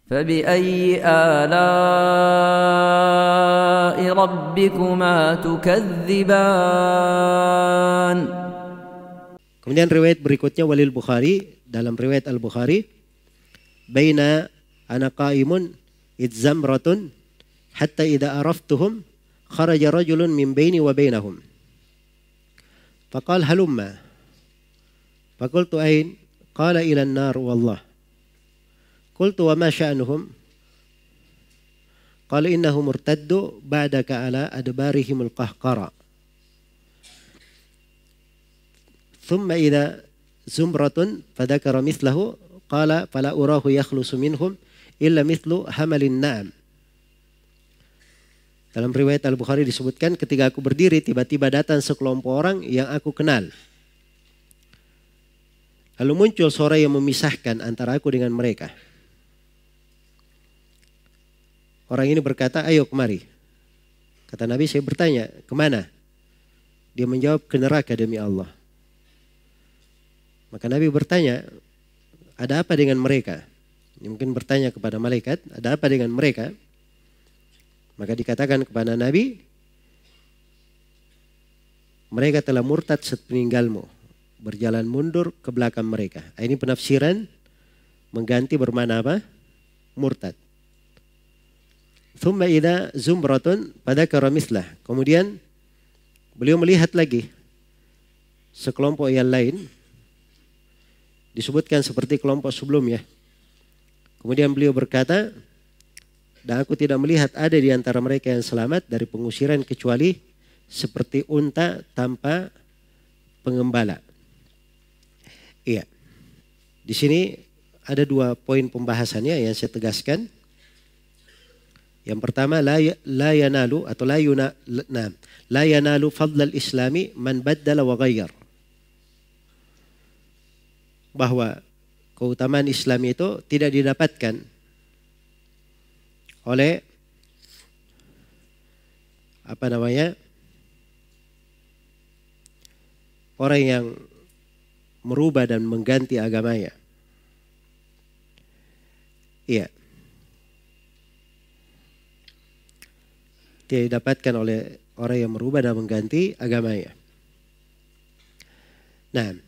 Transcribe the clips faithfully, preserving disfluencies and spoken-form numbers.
فبأي آلاء ربكما تكذبان. Kemudian riwayat berikutnya walil Bukhari, dalam riwayat Al-Bukhari, baina ana qaimun idzamratun hatta idza araftuhum kharaja rajulun min baini wa bainahum faqala halumma faqultu ain qala ila an-nar wallah qultu wa ma sya'nuhum qala innahum murtaddu ba'daka ala adbarihim al-qahqara thumma idza zumratun fadhakara mithlahu qala fala urahu yakhlusu minhum illa mithlu hamalin na'am. Dalam riwayat Al-Bukhari disebutkan, ketika aku berdiri tiba-tiba datang sekelompok orang yang aku kenal. Lalu muncul suara yang memisahkan antara aku dengan mereka. Orang ini berkata, ayo kemari. Kata Nabi, saya bertanya, kemana? Dia menjawab, ke neraka demi Allah. Maka Nabi bertanya, ada apa dengan mereka? Ini mungkin bertanya kepada malaikat, ada apa dengan mereka? Maka dikatakan kepada Nabi, mereka telah murtad sepeninggalmu, berjalan mundur ke belakang mereka. Ini penafsiran mengganti bermakna apa? Murtad. Thumma idza zumratun fadzakara mislah. Kemudian beliau melihat lagi sekelompok yang lain, disebutkan seperti kelompok sebelumnya. Kemudian beliau berkata, dan aku tidak melihat ada di antara mereka yang selamat dari pengusiran kecuali seperti unta tanpa pengembala. Iya. Di sini ada dua poin pembahasannya yang saya tegaskan. Yang pertama, la, la yanalu atau la yuna, nah, la yanalu fadlal islami man baddala wa ghayyar. Bahwa keutamaan Islam itu tidak didapatkan oleh apa namanya orang yang merubah dan mengganti agamanya. Iya. Tidak didapatkan oleh orang yang merubah dan mengganti agamanya. Nah,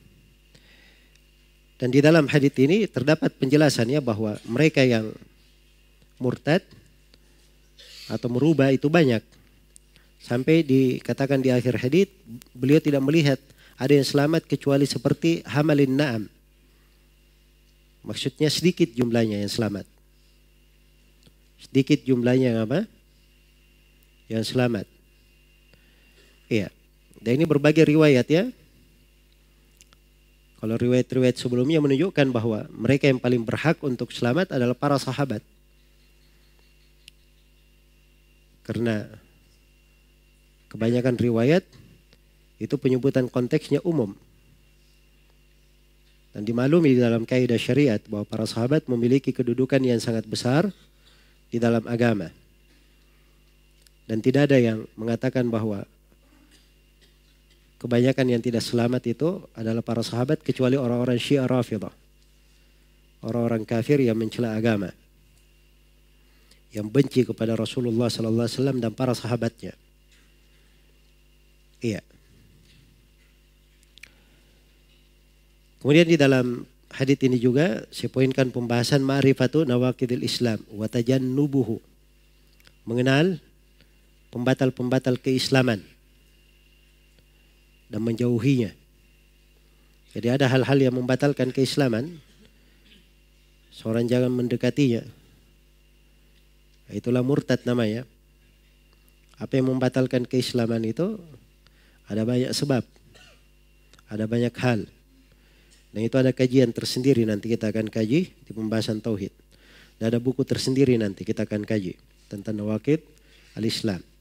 dan di dalam hadits ini terdapat penjelasannya bahwa mereka yang murtad atau merubah itu banyak. Sampai dikatakan di akhir hadits, beliau tidak melihat ada yang selamat kecuali seperti hamalin na'am. Maksudnya sedikit jumlahnya yang selamat. Sedikit jumlahnya yang apa? Yang selamat. Iya. Dan ini berbagai riwayat ya. Kalau riwayat-riwayat sebelumnya menunjukkan bahwa mereka yang paling berhak untuk selamat adalah para sahabat. Karena kebanyakan riwayat itu penyebutan konteksnya umum. Dan dimaklumi di dalam kaidah syariat bahwa para sahabat memiliki kedudukan yang sangat besar di dalam agama. Dan tidak ada yang mengatakan bahwa kebanyakan yang tidak selamat itu adalah para sahabat kecuali orang-orang Syiah Rafidhah. Orang-orang kafir yang mencela agama. Yang benci kepada Rasulullah sallallahu alaihi wasallam dan para sahabatnya. Iya. Kemudian di dalam hadits ini juga saya poinkan pembahasan ma'rifatu nawaqidil Islam wa tajannubuhu. Mengenal pembatal-pembatal keislaman dan menjauhinya. Jadi ada hal-hal yang membatalkan keislaman, seorang jangan mendekatinya. Itulah murtad namanya. Apa yang membatalkan keislaman itu ada banyak sebab, ada banyak hal. Dan itu ada kajian tersendiri, nanti kita akan kaji di pembahasan tauhid. Dan ada buku tersendiri nanti kita akan kaji tentang nawaqid al-Islam.